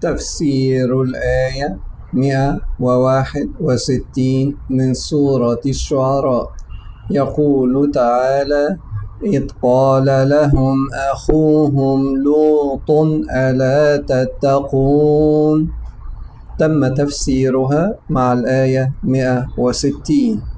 تفسير الآية 161 من سورة الشعراء. يقول تعالى: إذ قال لهم أخوهم لوط ألا تتقون. تم تفسيرها مع الآية 160.